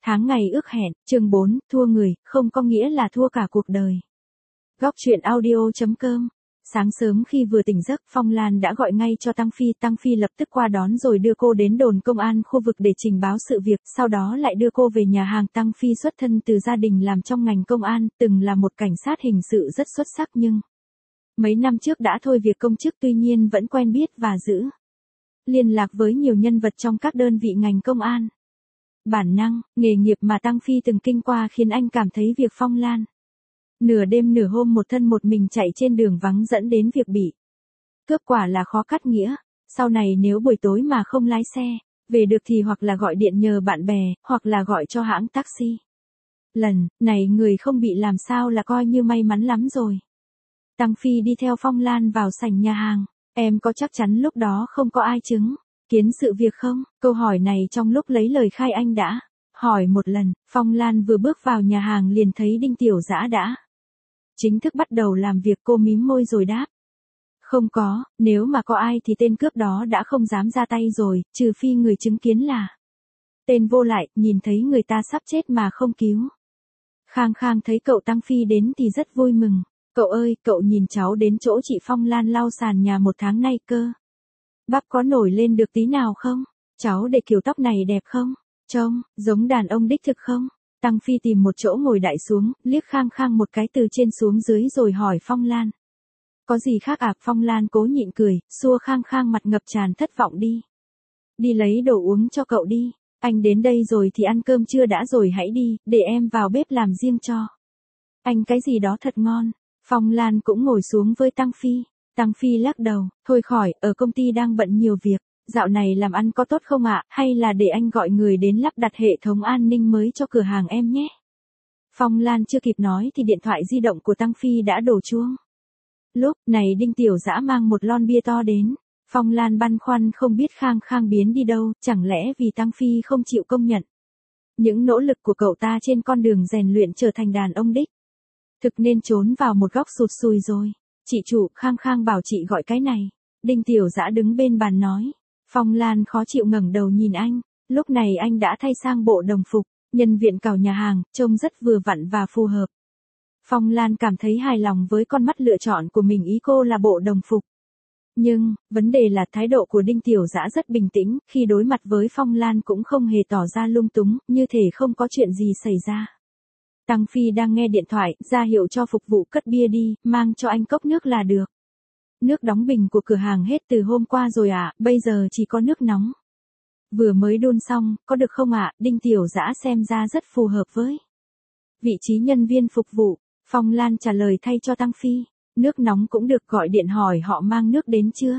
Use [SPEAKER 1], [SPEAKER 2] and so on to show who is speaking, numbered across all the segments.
[SPEAKER 1] Tháng ngày ước hẹn, chương 4, thua người, không có nghĩa là thua cả cuộc đời. Góc truyện audio.com. Sáng sớm khi vừa tỉnh giấc, Phong Lan đã gọi ngay cho Tăng Phi lập tức qua đón rồi đưa cô đến đồn công an khu vực để trình báo sự việc, sau đó lại đưa cô về nhà hàng. Tăng Phi xuất thân từ gia đình làm trong ngành công an, từng là một cảnh sát hình sự rất xuất sắc nhưng mấy năm trước đã thôi việc công chức, tuy nhiên vẫn quen biết và giữ liên lạc với nhiều nhân vật trong các đơn vị ngành công an. Bản năng, nghề nghiệp mà Tăng Phi từng kinh qua khiến anh cảm thấy việc Phong Lan nửa đêm nửa hôm một thân một mình chạy trên đường vắng dẫn đến việc bị cướp quả là khó cắt nghĩa. Sau này nếu buổi tối mà không lái xe về được thì hoặc là gọi điện nhờ bạn bè, hoặc là gọi cho hãng taxi. Lần này người không bị làm sao là coi như may mắn lắm rồi. Tăng Phi đi theo Phong Lan vào sảnh nhà hàng. Em có chắc chắn lúc đó không có ai chứng kiến sự việc không? Câu hỏi này trong lúc lấy lời khai anh đã hỏi một lần. Phong Lan vừa bước vào nhà hàng liền thấy Đinh Tiểu Dã đã chính thức bắt đầu làm việc. Cô mím môi rồi đáp. Không có, nếu mà có ai thì tên cướp đó đã không dám ra tay rồi, trừ phi người chứng kiến là tên vô lại, nhìn thấy người ta sắp chết mà không cứu. Khang Khang thấy cậu Tăng Phi đến thì rất vui mừng. Cậu ơi, cậu nhìn cháu đến chỗ chị Phong Lan lau sàn nhà 1 tháng nay cơ. Bắp có nổi lên được tí nào không? Cháu để kiểu tóc này đẹp không? Trông giống đàn ông đích thực không? Tăng Phi tìm một chỗ ngồi đại xuống, liếc Khang Khang một cái từ trên xuống dưới rồi hỏi Phong Lan. Có gì khác à? Phong Lan cố nhịn cười, xua Khang Khang mặt ngập tràn thất vọng đi. Đi lấy đồ uống cho cậu đi. Anh đến đây rồi thì ăn cơm trưa đã rồi hãy đi, để em vào bếp làm riêng cho anh cái gì đó thật ngon. Phong Lan cũng ngồi xuống với Tăng Phi. Tăng Phi lắc đầu, thôi khỏi, ở công ty đang bận nhiều việc. Dạo này làm ăn có tốt không ạ? Hay là để anh gọi người đến lắp đặt hệ thống an ninh mới cho cửa hàng em nhé. Phong Lan chưa kịp nói thì điện thoại di động của Tăng Phi đã đổ chuông. Lúc này Đinh Tiểu Dã mang một lon bia to đến. Phong Lan băn khoăn không biết Khang Khang biến đi đâu, chẳng lẽ vì Tăng Phi không chịu công nhận những nỗ lực của cậu ta trên con đường rèn luyện trở thành đàn ông đích thực nên trốn vào một góc sụt sùi rồi. Chị chủ, Khang Khang bảo chị gọi cái này. Đinh Tiểu Dã đứng bên bàn nói. Phong Lan khó chịu ngẩng đầu nhìn anh. Lúc này anh đã thay sang bộ đồng phục nhân viên cào nhà hàng, trông rất vừa vặn và phù hợp. Phong Lan cảm thấy hài lòng với con mắt lựa chọn của mình, ý cô là bộ đồng phục. Nhưng, vấn đề là thái độ của Đinh Tiểu Dã rất bình tĩnh, khi đối mặt với Phong Lan cũng không hề tỏ ra lung túng, như thể không có chuyện gì xảy ra. Tăng Phi đang nghe điện thoại, ra hiệu cho phục vụ cất bia đi, mang cho anh cốc nước là được. Nước đóng bình của cửa hàng hết từ hôm qua rồi ạ, bây giờ chỉ có nước nóng. Vừa mới đun xong, có được không ạ? Đinh Tiểu Dã xem ra rất phù hợp với vị trí nhân viên phục vụ. Phong Lan trả lời thay cho Tăng Phi. Nước nóng cũng được, gọi điện hỏi họ mang nước đến chưa.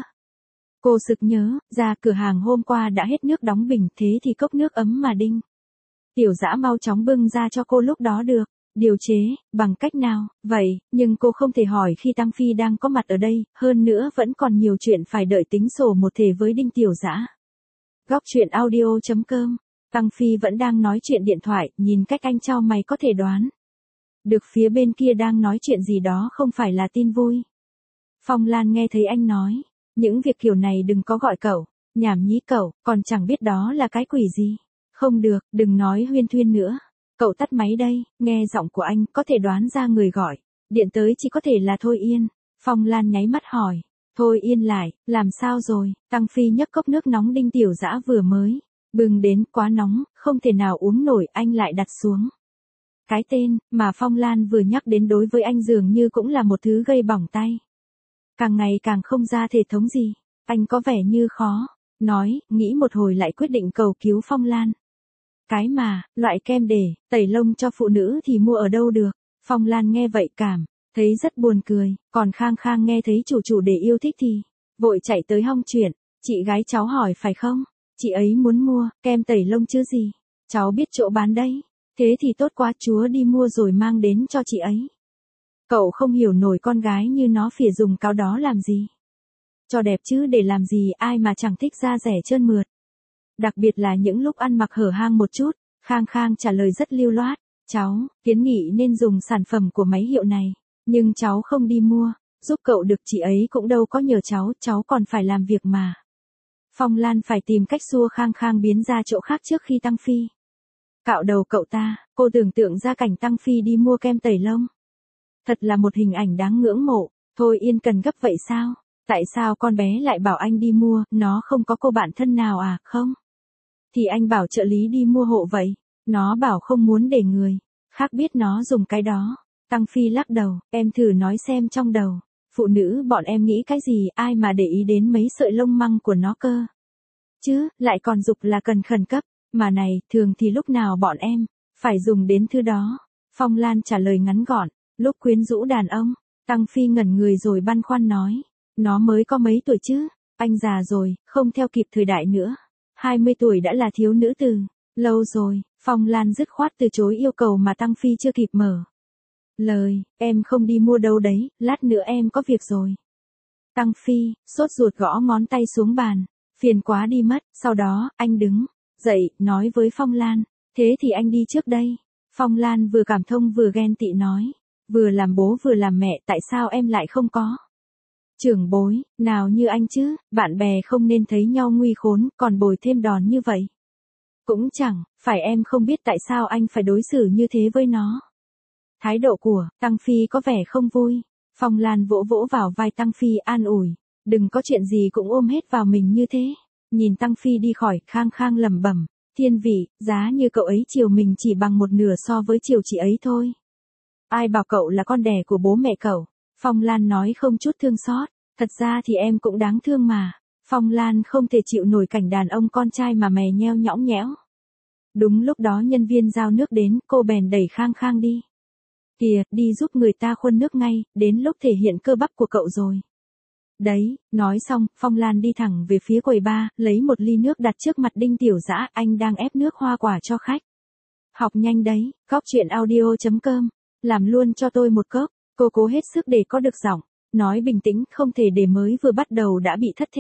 [SPEAKER 1] Cô sực nhớ, ra cửa hàng hôm qua đã hết nước đóng bình, thế thì cốc nước ấm mà Đinh Tiểu Dã mau chóng bưng ra cho cô lúc đó được. Điều chế, bằng cách nào? Vậy, nhưng cô không thể hỏi khi Tăng Phi đang có mặt ở đây, hơn nữa vẫn còn nhiều chuyện phải đợi tính sổ một thể với Đinh Tiểu Dã. Góc truyện audio.com. Tăng Phi vẫn đang nói chuyện điện thoại, nhìn cách anh chau mày có thể đoán được phía bên kia đang nói chuyện gì đó không phải là tin vui. Phong Lan nghe thấy anh nói, những việc kiểu này đừng có gọi cậu, nhảm nhí cậu, còn chẳng biết đó là cái quỷ gì. Không được, đừng nói huyên thuyên nữa. Cậu tắt máy đây, nghe giọng của anh, có thể đoán ra người gọi điện tới chỉ có thể là Thôi Yên. Phong Lan nháy mắt hỏi, Thôi Yên lại, làm sao rồi? Tăng Phi nhấc cốc nước nóng Đinh Tiểu Dã vừa mới bưng đến, quá nóng, không thể nào uống nổi, anh lại đặt xuống. Cái tên mà Phong Lan vừa nhắc đến đối với anh dường như cũng là một thứ gây bỏng tay. Càng ngày càng không ra thể thống gì, anh có vẻ như khó nói, nghĩ một hồi lại quyết định cầu cứu Phong Lan. Cái mà, loại kem để tẩy lông cho phụ nữ thì mua ở đâu được? Phong Lan nghe vậy cảm thấy rất buồn cười, còn Khang Khang nghe thấy chủ để yêu thích thì vội chạy tới hong chuyện. Chị gái cháu hỏi phải không? Chị ấy muốn mua kem tẩy lông chứ gì? Cháu biết chỗ bán đấy. Thế thì tốt quá, chúa đi mua rồi mang đến cho chị ấy. Cậu không hiểu nổi con gái như nó phỉa dùng cáo đó làm gì. Cho đẹp chứ để làm gì, ai mà chẳng thích da rẻ trơn mượt. Đặc biệt là những lúc ăn mặc hở hang một chút. Khang Khang trả lời rất lưu loát. Cháu kiến nghị nên dùng sản phẩm của máy hiệu này. Nhưng cháu không đi mua, giúp cậu được, chị ấy cũng đâu có nhờ cháu còn phải làm việc mà. Phong Lan phải tìm cách xua Khang Khang biến ra chỗ khác trước khi Tăng Phi Cạo đầu cậu ta, cô tưởng tượng ra cảnh Tăng Phi đi mua kem tẩy lông. Thật là một hình ảnh đáng ngưỡng mộ. Thôi Yên cần gấp vậy sao? Tại sao con bé lại bảo anh đi mua, nó không có cô bạn thân nào à, không? Thì anh bảo trợ lý đi mua hộ vậy. Nó bảo không muốn để người khác biết nó dùng cái đó. Tăng Phi lắc đầu, em thử nói xem trong đầu. Phụ nữ bọn em nghĩ cái gì, ai mà để ý đến mấy sợi lông măng của nó cơ. Chứ, lại còn dục là cần khẩn cấp. Mà này, thường thì lúc nào bọn em phải dùng đến thứ đó. Phong Lan trả lời ngắn gọn, lúc quyến rũ đàn ông. Tăng Phi ngẩn người rồi băn khoăn nói. Nó mới có mấy tuổi chứ, anh già rồi, không theo kịp thời đại nữa. 20 tuổi đã là thiếu nữ từ lâu rồi. Phong Lan dứt khoát từ chối yêu cầu mà Tăng Phi chưa kịp mở lời, em không đi mua đâu đấy, lát nữa em có việc rồi. Tăng Phi, sốt ruột gõ ngón tay xuống bàn, phiền quá đi mất, sau đó, anh đứng dậy, nói với Phong Lan, thế thì anh đi trước đây. Phong Lan vừa cảm thông vừa ghen tị nói, vừa làm bố vừa làm mẹ, tại sao em lại không có trưởng bối, nào như anh chứ, bạn bè không nên thấy nhau nguy khốn, còn bồi thêm đòn như vậy. Cũng chẳng, phải em không biết tại sao anh phải đối xử như thế với nó. Thái độ của Tăng Phi có vẻ không vui. Phong Lan vỗ vỗ vào vai Tăng Phi an ủi, đừng có chuyện gì cũng ôm hết vào mình như thế. Nhìn Tăng Phi đi khỏi, khang khang lẩm bẩm, thiên vị, giá như cậu ấy chiều mình chỉ bằng một nửa so với chiều chị ấy thôi. Ai bảo cậu là con đẻ của bố mẹ cậu? Phong Lan nói không chút thương xót, thật ra thì em cũng đáng thương mà. Phong Lan không thể chịu nổi cảnh đàn ông con trai mà mè nheo nhõng nhẽo. Đúng lúc đó nhân viên giao nước đến, cô bèn đẩy khang khang đi. Kìa, đi giúp người ta khuân nước ngay, đến lúc thể hiện cơ bắp của cậu rồi. Đấy, nói xong, Phong Lan đi thẳng về phía quầy bar, lấy một ly nước đặt trước mặt Đinh Tiểu Dã, anh đang ép nước hoa quả cho khách. Học nhanh đấy, góc chuyện audio.com, làm luôn cho tôi một cốc, cô cố hết sức để có được giọng, nói bình tĩnh, không thể để mới vừa bắt đầu đã bị thất thế.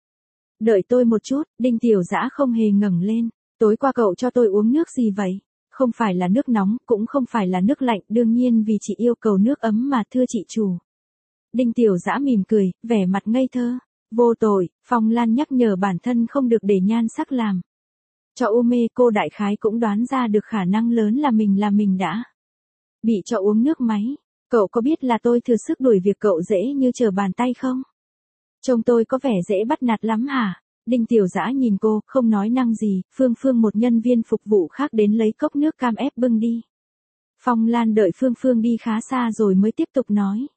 [SPEAKER 1] Đợi tôi một chút, Đinh Tiểu Dã không hề ngẩng lên, tối qua cậu cho tôi uống nước gì vậy? Không phải là nước nóng, cũng không phải là nước lạnh, đương nhiên vì chị yêu cầu nước ấm mà thưa chị chủ. Đinh Tiểu Dã mỉm cười, vẻ mặt ngây thơ. Vô tội, Phong Lan nhắc nhở bản thân không được để nhan sắc làm cho u mê, cô đại khái cũng đoán ra được khả năng lớn là mình đã bị cho uống nước máy. Cậu có biết là tôi thừa sức đuổi việc cậu dễ như trở bàn tay không? Trông tôi có vẻ dễ bắt nạt lắm hả? Đinh Tiểu Dã nhìn cô, không nói năng gì, Phương một nhân viên phục vụ khác đến lấy cốc nước cam ép bưng đi. Phong Lan đợi Phương đi khá xa rồi mới tiếp tục nói.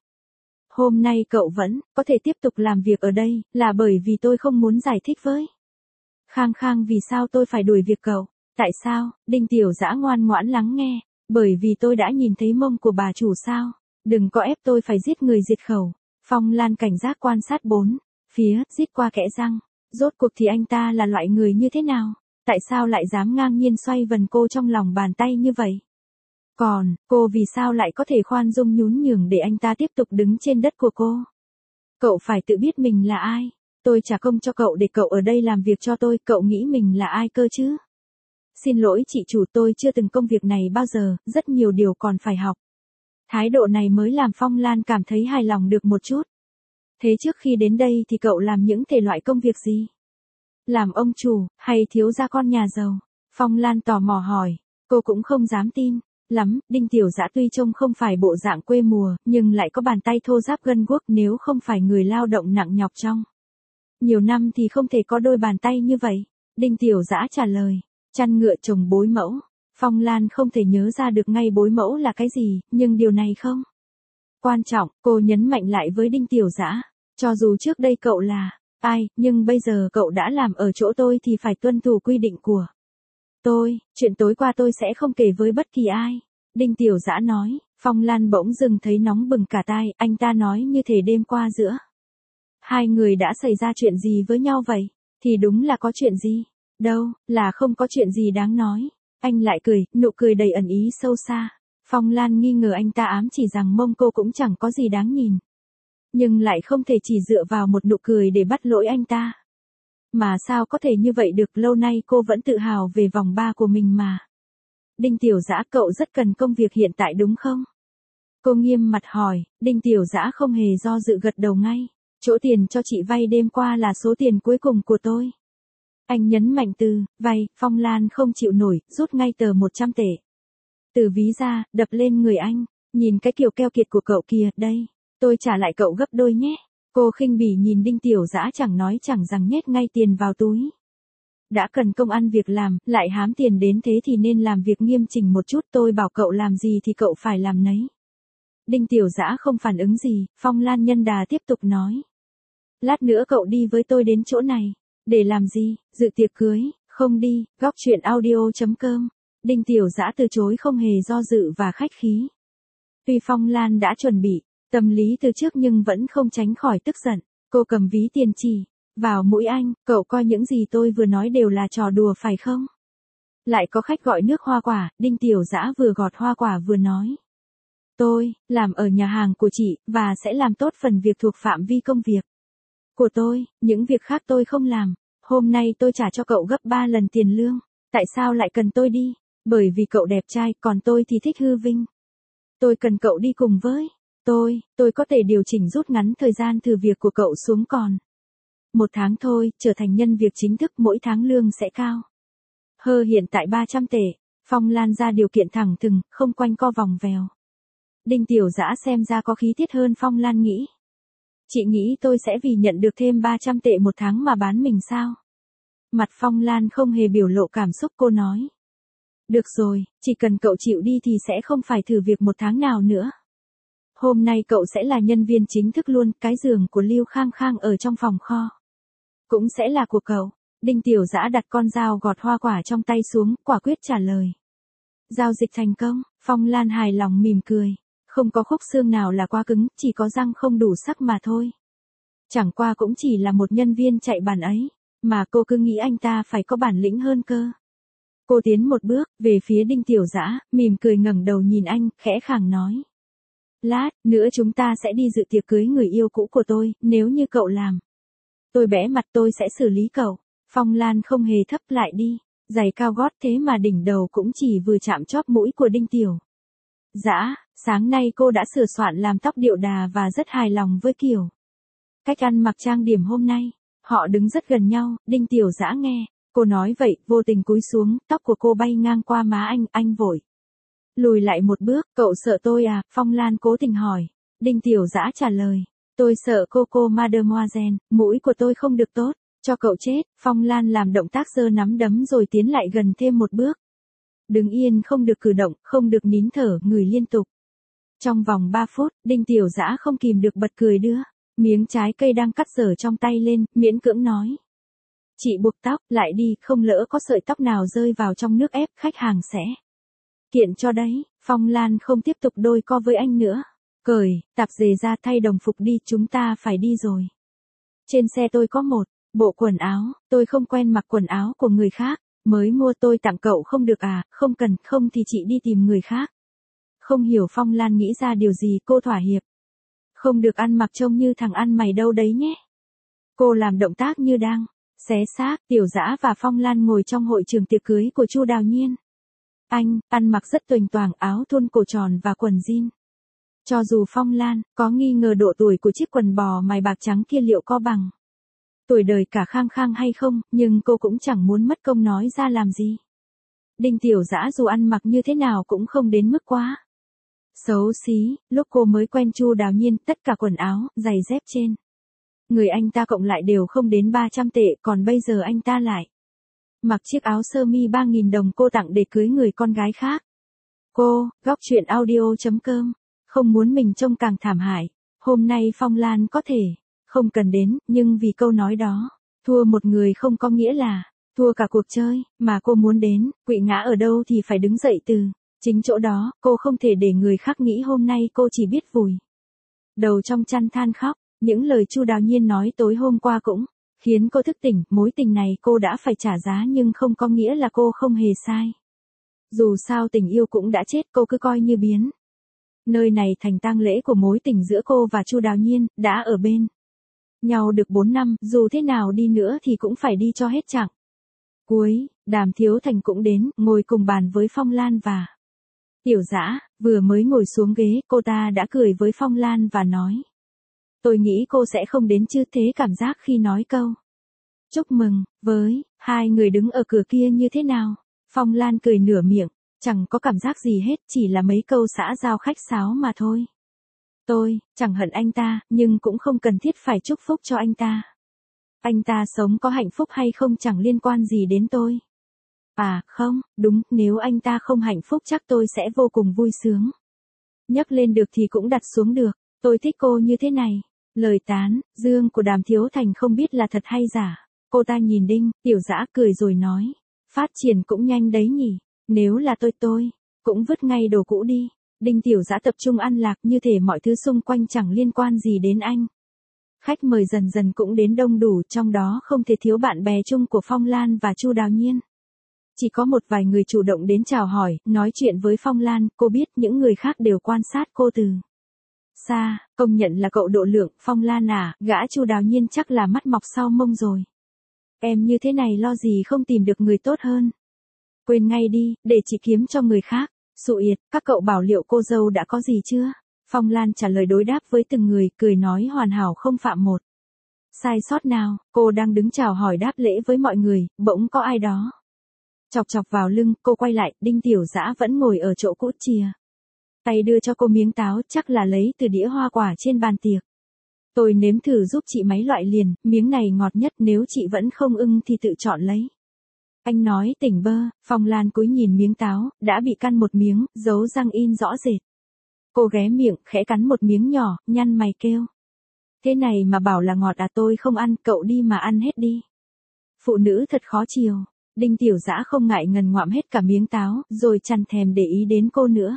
[SPEAKER 1] Hôm nay cậu vẫn có thể tiếp tục làm việc ở đây, là bởi vì tôi không muốn giải thích với Khang Khang vì sao tôi phải đuổi việc cậu. Tại sao? Đinh Tiểu Dã ngoan ngoãn lắng nghe. Bởi vì tôi đã nhìn thấy mông của bà chủ sao. Đừng có ép tôi phải giết người diệt khẩu. Phong Lan cảnh giác quan sát bốn phía, rít qua kẽ răng. Rốt cuộc thì anh ta là loại người như thế nào? Tại sao lại dám ngang nhiên xoay vần cô trong lòng bàn tay như vậy? Còn, cô vì sao lại có thể khoan dung nhún nhường để anh ta tiếp tục đứng trên đất của cô? Cậu phải tự biết mình là ai. Tôi trả công cho cậu để cậu ở đây làm việc cho tôi, cậu nghĩ mình là ai cơ chứ? Xin lỗi chị chủ, tôi chưa từng công việc này bao giờ, rất nhiều điều còn phải học. Thái độ này mới làm Phong Lan cảm thấy hài lòng được một chút. Thế trước khi đến đây thì cậu làm những thể loại công việc gì? Làm ông chủ, hay thiếu gia con nhà giàu? Phong Lan tò mò hỏi, cô cũng không dám tin lắm, Đinh Tiểu Dã tuy trông không phải bộ dạng quê mùa, nhưng lại có bàn tay thô ráp gân guốc, nếu không phải người lao động nặng nhọc trong nhiều năm thì không thể có đôi bàn tay như vậy. Đinh Tiểu Dã trả lời, chăn ngựa trồng bối mẫu. Phong Lan không thể nhớ ra được ngay bối mẫu là cái gì, nhưng điều này không quan trọng, cô nhấn mạnh lại với Đinh Tiểu Dã, cho dù trước đây cậu là ai, nhưng bây giờ cậu đã làm ở chỗ tôi thì phải tuân thủ quy định của tôi, chuyện tối qua tôi sẽ không kể với bất kỳ ai. Đinh Tiểu Dã nói. Phong Lan bỗng dưng thấy nóng bừng cả tai, anh ta nói như thể đêm qua giữa hai người đã xảy ra chuyện gì với nhau vậy? Thì đúng là có chuyện gì? Đâu, là không có chuyện gì đáng nói. Anh lại cười, nụ cười đầy ẩn ý sâu xa. Phong Lan nghi ngờ anh ta ám chỉ rằng mông cô cũng chẳng có gì đáng nhìn. Nhưng lại không thể chỉ dựa vào một nụ cười để bắt lỗi anh ta. Mà sao có thể như vậy được, lâu nay cô vẫn tự hào về vòng ba của mình mà. Đinh Tiểu Dã, cậu rất cần công việc hiện tại đúng không? Cô nghiêm mặt hỏi. Đinh Tiểu Dã không hề do dự gật đầu ngay. Chỗ tiền cho chị vay đêm qua là số tiền cuối cùng của tôi. Anh nhấn mạnh từ, vay, Phong Lan không chịu nổi, rút ngay tờ 100 tệ. Từ ví ra, đập lên người anh, nhìn cái kiểu keo kiệt của cậu kìa, đây, tôi trả lại cậu gấp đôi nhé. Cô khinh bỉ nhìn Đinh Tiểu Dã chẳng nói chẳng rằng nhét ngay tiền vào túi. Đã cần công ăn việc làm, lại hám tiền đến thế thì nên làm việc nghiêm chỉnh một chút, tôi bảo cậu làm gì thì cậu phải làm nấy. Đinh Tiểu Dã không phản ứng gì, Phong Lan nhân đà tiếp tục nói. Lát nữa cậu đi với tôi đến chỗ này. Để làm gì? Dự tiệc cưới, không đi, góc chuyện audio.com. Đinh Tiểu Dã từ chối không hề do dự và khách khí. Tuy Phong Lan đã chuẩn bị tâm lý từ trước nhưng vẫn không tránh khỏi tức giận. Cô cầm ví tiền chỉ vào mũi anh, cậu coi những gì tôi vừa nói đều là trò đùa phải không? Lại có khách gọi nước hoa quả, Đinh Tiểu Dã vừa gọt hoa quả vừa nói. Tôi, làm ở nhà hàng của chị, và sẽ làm tốt phần việc thuộc phạm vi công việc của tôi, những việc khác tôi không làm. Hôm nay tôi trả cho cậu gấp 3 lần tiền lương. Tại sao lại cần tôi đi? Bởi vì cậu đẹp trai, còn tôi thì thích hư vinh. Tôi cần cậu đi cùng với tôi có thể điều chỉnh rút ngắn thời gian thử việc của cậu xuống còn 1 tháng thôi, trở thành nhân việc chính thức, mỗi tháng lương sẽ cao. Hiện tại 300 tệ. Phong Lan ra điều kiện thẳng thừng, không quanh co vòng vèo. Đinh Tiểu Dã xem ra có khí tiết hơn Phong Lan nghĩ. Chị nghĩ tôi sẽ vì nhận được thêm 300 tệ 1 tháng mà bán mình sao? Mặt Phong Lan không hề biểu lộ cảm xúc, cô nói. Được rồi, chỉ cần cậu chịu đi thì sẽ không phải thử việc 1 tháng nào nữa. Hôm nay cậu sẽ là nhân viên chính thức luôn, cái giường của Lưu Khang Khang ở trong phòng kho cũng sẽ là của cậu. Đinh Tiểu Dã đặt con dao gọt hoa quả trong tay xuống, quả quyết trả lời. Giao dịch thành công, Phong Lan hài lòng mỉm cười. Không có khúc xương nào là quá cứng, chỉ có răng không đủ sắc mà thôi. Chẳng qua cũng chỉ là một nhân viên chạy bàn ấy, mà cô cứ nghĩ anh ta phải có bản lĩnh hơn cơ. Cô tiến một bước, về phía Đinh Tiểu Dã, mỉm cười ngẩng đầu nhìn anh, khẽ khàng nói. Lát nữa chúng ta sẽ đi dự tiệc cưới người yêu cũ của tôi, nếu như cậu làm tôi bẽ mặt tôi sẽ xử lý cậu. Phong Lan không hề thấp lại đi, giày cao gót thế mà đỉnh đầu cũng chỉ vừa chạm chóp mũi của Đinh Tiểu Dã. Sáng nay cô đã sửa soạn làm tóc điệu đà và rất hài lòng với kiểu cách ăn mặc trang điểm hôm nay. Họ đứng rất gần nhau, Đinh Tiểu Dã nghe cô nói vậy, vô tình cúi xuống, tóc của cô bay ngang qua má anh vội lùi lại một bước. Cậu sợ tôi à? Phong Lan cố tình hỏi. Đinh Tiểu Dã trả lời. Tôi sợ cô mademoiselle, mũi của tôi không được tốt, cho cậu chết. Phong Lan làm động tác giơ nắm đấm rồi tiến lại gần thêm một bước. Đứng yên, không được cử động, không được nín thở, ngửi liên tục. Trong vòng 3 phút, Đinh Tiểu Dã không kìm được bật cười, đưa miếng trái cây đang cắt dở trong tay lên, miễn cưỡng nói. Chị buộc tóc lại đi, không lỡ có sợi tóc nào rơi vào trong nước ép, khách hàng sẽ kiện cho đấy. Phong Lan không tiếp tục đôi co với anh nữa. Cởi tạp dề ra, thay đồng phục đi, chúng ta phải đi rồi. Trên xe tôi có một bộ quần áo, tôi không quen mặc quần áo của người khác, mới mua, tôi tặng cậu không được à? Không cần, không thì chị đi tìm người khác. Không hiểu Phong Lan nghĩ ra điều gì, cô thỏa hiệp. Không được ăn mặc trông như thằng ăn mày đâu đấy nhé. Cô làm động tác như đang xé xác. Tiểu Dã và Phong Lan ngồi trong hội trường tiệc cưới của Chu Đào Nhiên. Anh ăn mặc rất toành toàng, áo thun cổ tròn và quần jean. Cho dù Phong Lan có nghi ngờ độ tuổi của chiếc quần bò mài bạc trắng kia liệu có bằng tuổi đời cả Khang Khang hay không, nhưng cô cũng chẳng muốn mất công nói ra làm gì. Đinh Tiểu Dã dù ăn mặc như thế nào cũng không đến mức quá xấu xí. Lúc cô mới quen Chu Đào Nhiên, tất cả quần áo, giày dép trên người anh ta cộng lại đều không đến 300 tệ, còn bây giờ anh ta lại mặc chiếc áo sơ mi 3.000 đồng cô tặng để cưới người con gái khác. Cô, góc chuyện audio.com, không muốn mình trông càng thảm hại. Hôm nay Phong Lan có thể không cần đến, nhưng vì câu nói đó, thua một người không có nghĩa là thua cả cuộc chơi, mà cô muốn đến, quỵ ngã ở đâu thì phải đứng dậy từ chính chỗ đó. Cô không thể để người khác nghĩ hôm nay cô chỉ biết vùi đầu trong chăn than khóc. Những lời Chu Đào Nhiên nói tối hôm qua cũng khiến cô thức tỉnh. Mối tình này cô đã phải trả giá, nhưng không có nghĩa là cô không hề sai. Dù sao tình yêu cũng đã chết, cô cứ coi như biến nơi này thành tang lễ của mối tình giữa cô và Chu Đào Nhiên. Đã ở bên nhau được 4 năm, dù thế nào đi nữa thì cũng phải đi cho hết chặng cuối. Đàm Thiếu Thành cũng đến, ngồi cùng bàn với Phong Lan và Tiểu Dã. Vừa mới ngồi xuống ghế, cô ta đã cười với Phong Lan và nói. Tôi nghĩ cô sẽ không đến chứ, thế cảm giác khi nói câu Chúc mừng, với, hai người đứng ở cửa kia như thế nào? Phong Lan cười nửa miệng, chẳng có cảm giác gì hết, chỉ là mấy câu xã giao khách sáo mà thôi. Tôi, chẳng hận anh ta, nhưng cũng không cần thiết phải chúc phúc cho anh ta. Anh ta sống có hạnh phúc hay không chẳng liên quan gì đến tôi. À, không, đúng, nếu anh ta không hạnh phúc chắc tôi sẽ vô cùng vui sướng. Nhấc lên được thì cũng đặt xuống được, tôi thích cô như thế này. Lời tán, dương của Đàm Thiếu Thành không biết là thật hay giả. Cô ta nhìn Đinh Tiểu Dã cười rồi nói. Phát triển cũng nhanh đấy nhỉ, nếu là tôi cũng vứt ngay đồ cũ đi. Đinh Tiểu Dã tập trung ăn lạc như thể mọi thứ xung quanh chẳng liên quan gì đến anh. Khách mời dần dần cũng đến đông đủ, trong đó không thể thiếu bạn bè chung của Phong Lan và Chu Đào Nhiên. Chỉ có một vài người chủ động đến chào hỏi, nói chuyện với Phong Lan, cô biết những người khác đều quan sát cô từ xa, công nhận là cậu độ lượng. Phong Lan à, gã Chu Đào Nhiên chắc là mắt mọc sau mông rồi. Em như thế này lo gì không tìm được người tốt hơn. Quên ngay đi, để chị kiếm cho người khác. Sụ yệt, các cậu bảo liệu cô dâu đã có gì chưa? Phong Lan trả lời đối đáp với từng người, cười nói hoàn hảo không phạm một sai sót nào. Cô đang đứng chào hỏi đáp lễ với mọi người, bỗng có ai đó chọc chọc vào lưng, cô quay lại, Đinh Tiểu Dã vẫn ngồi ở chỗ cũ chìa tay đưa cho cô miếng táo, chắc là lấy từ đĩa hoa quả trên bàn tiệc. Tôi nếm thử giúp chị máy loại liền, miếng này ngọt nhất, nếu chị vẫn không ưng thì tự chọn lấy. Anh nói tỉnh bơ. Phong Lan cúi nhìn miếng táo, đã bị căn một miếng, dấu răng in rõ rệt. Cô ghé miệng, khẽ cắn một miếng nhỏ, nhăn mày kêu. Thế này mà bảo là ngọt à, tôi không ăn, cậu đi mà ăn hết đi. Phụ nữ thật khó chiều. Đinh Tiểu Dã không ngại ngần ngoạm hết cả miếng táo, rồi chẳng thèm để ý đến cô nữa.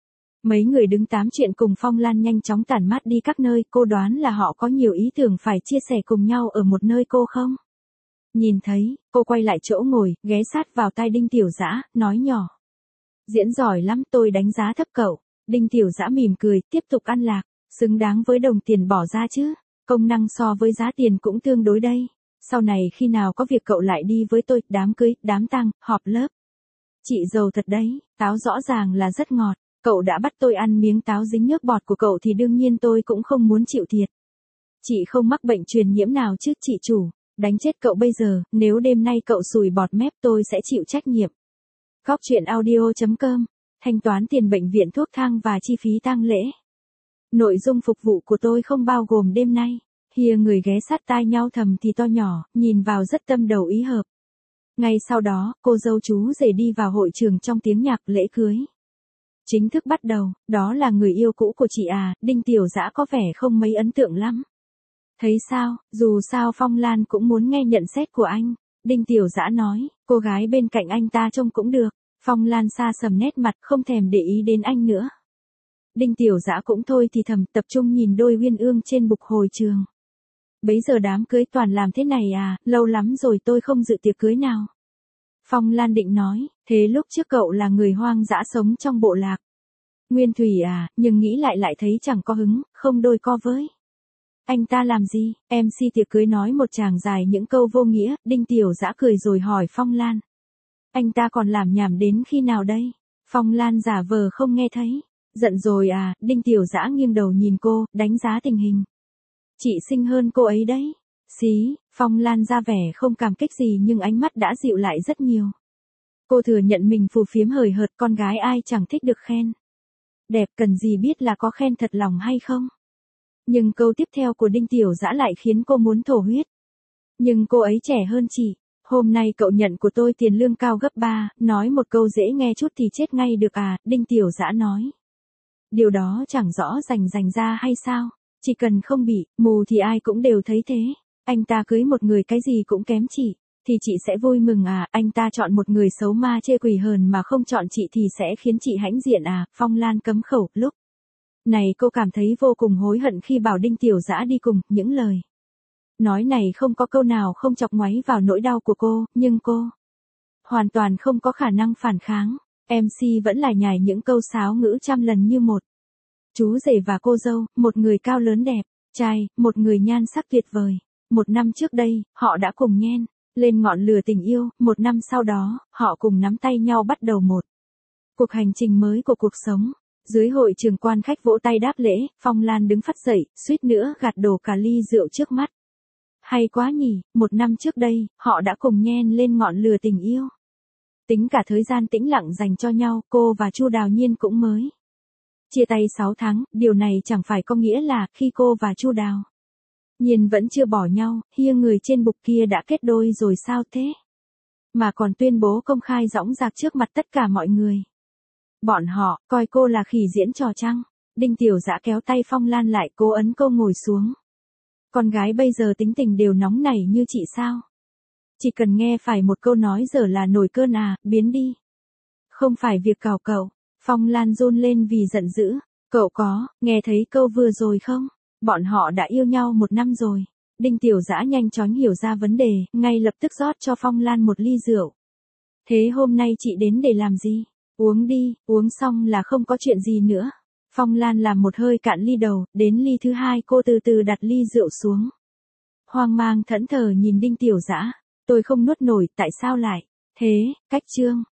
[SPEAKER 1] Mấy người đứng tám chuyện cùng Phong Lan nhanh chóng tản mát đi các nơi, cô đoán là họ có nhiều ý tưởng phải chia sẻ cùng nhau ở một nơi cô không? Nhìn thấy, cô quay lại chỗ ngồi, ghé sát vào tai Đinh Tiểu Dã, nói nhỏ. Diễn giỏi lắm, tôi đánh giá thấp cậu. Đinh Tiểu Dã mỉm cười, tiếp tục ăn lạc, xứng đáng với đồng tiền bỏ ra chứ, công năng so với giá tiền cũng tương đối đây. Sau này khi nào có việc cậu lại đi với tôi, đám cưới, đám tang, họp lớp. Chị giàu thật đấy, táo rõ ràng là rất ngọt, cậu đã bắt tôi ăn miếng táo dính nước bọt của cậu thì đương nhiên tôi cũng không muốn chịu thiệt. Chị không mắc bệnh truyền nhiễm nào chứ chị chủ, đánh chết cậu bây giờ, nếu đêm nay cậu sùi bọt mép tôi sẽ chịu trách nhiệm. Góc truyện audio.com, thanh toán tiền bệnh viện thuốc thang và chi phí tang lễ. Nội dung phục vụ của tôi không bao gồm đêm nay. Hìa người ghé sát tai nhau thầm thì to nhỏ, nhìn vào rất tâm đầu ý hợp. Ngay sau đó, cô dâu chú rể đi vào hội trường trong tiếng nhạc lễ cưới. Chính thức bắt đầu, đó là người yêu cũ của chị à, Đinh Tiểu Dã có vẻ không mấy ấn tượng lắm. Thấy sao, dù sao Phong Lan cũng muốn nghe nhận xét của anh. Đinh Tiểu Dã nói, cô gái bên cạnh anh ta trông cũng được. Phong Lan xa sầm nét mặt, không thèm để ý đến anh nữa. Đinh Tiểu Dã cũng thôi thì thầm, tập trung nhìn đôi uyên ương trên bục hồi trường. Bấy giờ đám cưới toàn làm thế này à, lâu lắm rồi tôi không dự tiệc cưới nào. Phong Lan định nói, thế lúc trước cậu là người hoang dã sống trong bộ lạc Nguyên Thủy à, nhưng nghĩ lại thấy chẳng có hứng, không đôi co với. Anh ta làm gì? MC tiệc cưới nói một tràng dài những câu vô nghĩa, Đinh Tiểu Dã cười rồi hỏi Phong Lan. Anh ta còn làm nhảm đến khi nào đây? Phong Lan giả vờ không nghe thấy. Giận rồi à, Đinh Tiểu Dã nghiêng đầu nhìn cô, đánh giá tình hình. Chị xinh hơn cô ấy đấy. Xí, Phong Lan ra vẻ không cảm kích gì nhưng ánh mắt đã dịu lại rất nhiều. Cô thừa nhận mình phù phiếm hời hợt, con gái ai chẳng thích được khen. Đẹp cần gì biết là có khen thật lòng hay không. Nhưng câu tiếp theo của Đinh Tiểu Dã lại khiến cô muốn thổ huyết. Nhưng cô ấy trẻ hơn chị. Hôm nay cậu nhận của tôi tiền lương cao gấp 3, nói một câu dễ nghe chút thì chết ngay được à, Đinh Tiểu Dã nói. Điều đó chẳng rõ rành ra hay sao, chỉ cần không bị mù thì ai cũng đều thấy thế. Anh ta cưới một người cái gì cũng kém chị, thì chị sẽ vui mừng à, anh ta chọn một người xấu ma chê quỷ hờn mà không chọn chị thì sẽ khiến chị hãnh diện à, Phong Lan cấm khẩu, lúc này cô cảm thấy vô cùng hối hận khi bảo Đinh Tiểu Dã đi cùng, những lời nói này không có câu nào không chọc ngoáy vào nỗi đau của cô, nhưng cô hoàn toàn không có khả năng phản kháng. MC vẫn là nhảy những câu sáo ngữ trăm lần như một. Chú rể và cô dâu, một người cao lớn đẹp trai, một người nhan sắc tuyệt vời. 1 năm trước đây, họ đã cùng nhen lên ngọn lửa tình yêu, 1 năm sau đó, họ cùng nắm tay nhau bắt đầu một cuộc hành trình mới của cuộc sống. Dưới hội trường quan khách vỗ tay đáp lễ, Phong Lan đứng phắt dậy, suýt nữa gạt đổ cả ly rượu trước mắt. Hay quá nhỉ, 1 năm trước đây, họ đã cùng nhen lên ngọn lửa tình yêu. Tính cả thời gian tĩnh lặng dành cho nhau, cô và Chu Đào Nhiên cũng mới chia tay 6 tháng, điều này chẳng phải có nghĩa là khi cô và Chu Đào Nhiên vẫn chưa bỏ nhau, hiêng người trên bục kia đã kết đôi rồi sao thế? Mà còn tuyên bố công khai rõng rạc trước mặt tất cả mọi người. Bọn họ coi cô là khỉ diễn trò chăng? Đinh Tiểu Dã kéo tay Phong Lan lại, cố ấn cô ngồi xuống. Con gái bây giờ tính tình đều nóng nảy như chị sao? Chỉ cần nghe phải một câu nói giờ là nổi cơn à, biến đi. Không phải việc cào cậu. Phong Lan run lên vì giận dữ. Cậu có nghe thấy câu vừa rồi không? Bọn họ đã yêu nhau 1 năm rồi. Đinh Tiểu Dã nhanh chóng hiểu ra vấn đề, ngay lập tức rót cho Phong Lan một ly rượu. Thế hôm nay chị đến để làm gì? Uống đi, uống xong là không có chuyện gì nữa. Phong Lan làm một hơi cạn ly đầu, đến ly thứ 2 cô từ từ đặt ly rượu xuống. Hoang mang thẫn thờ nhìn Đinh Tiểu Dã. Tôi không nuốt nổi, tại sao lại? Thế, cách Trương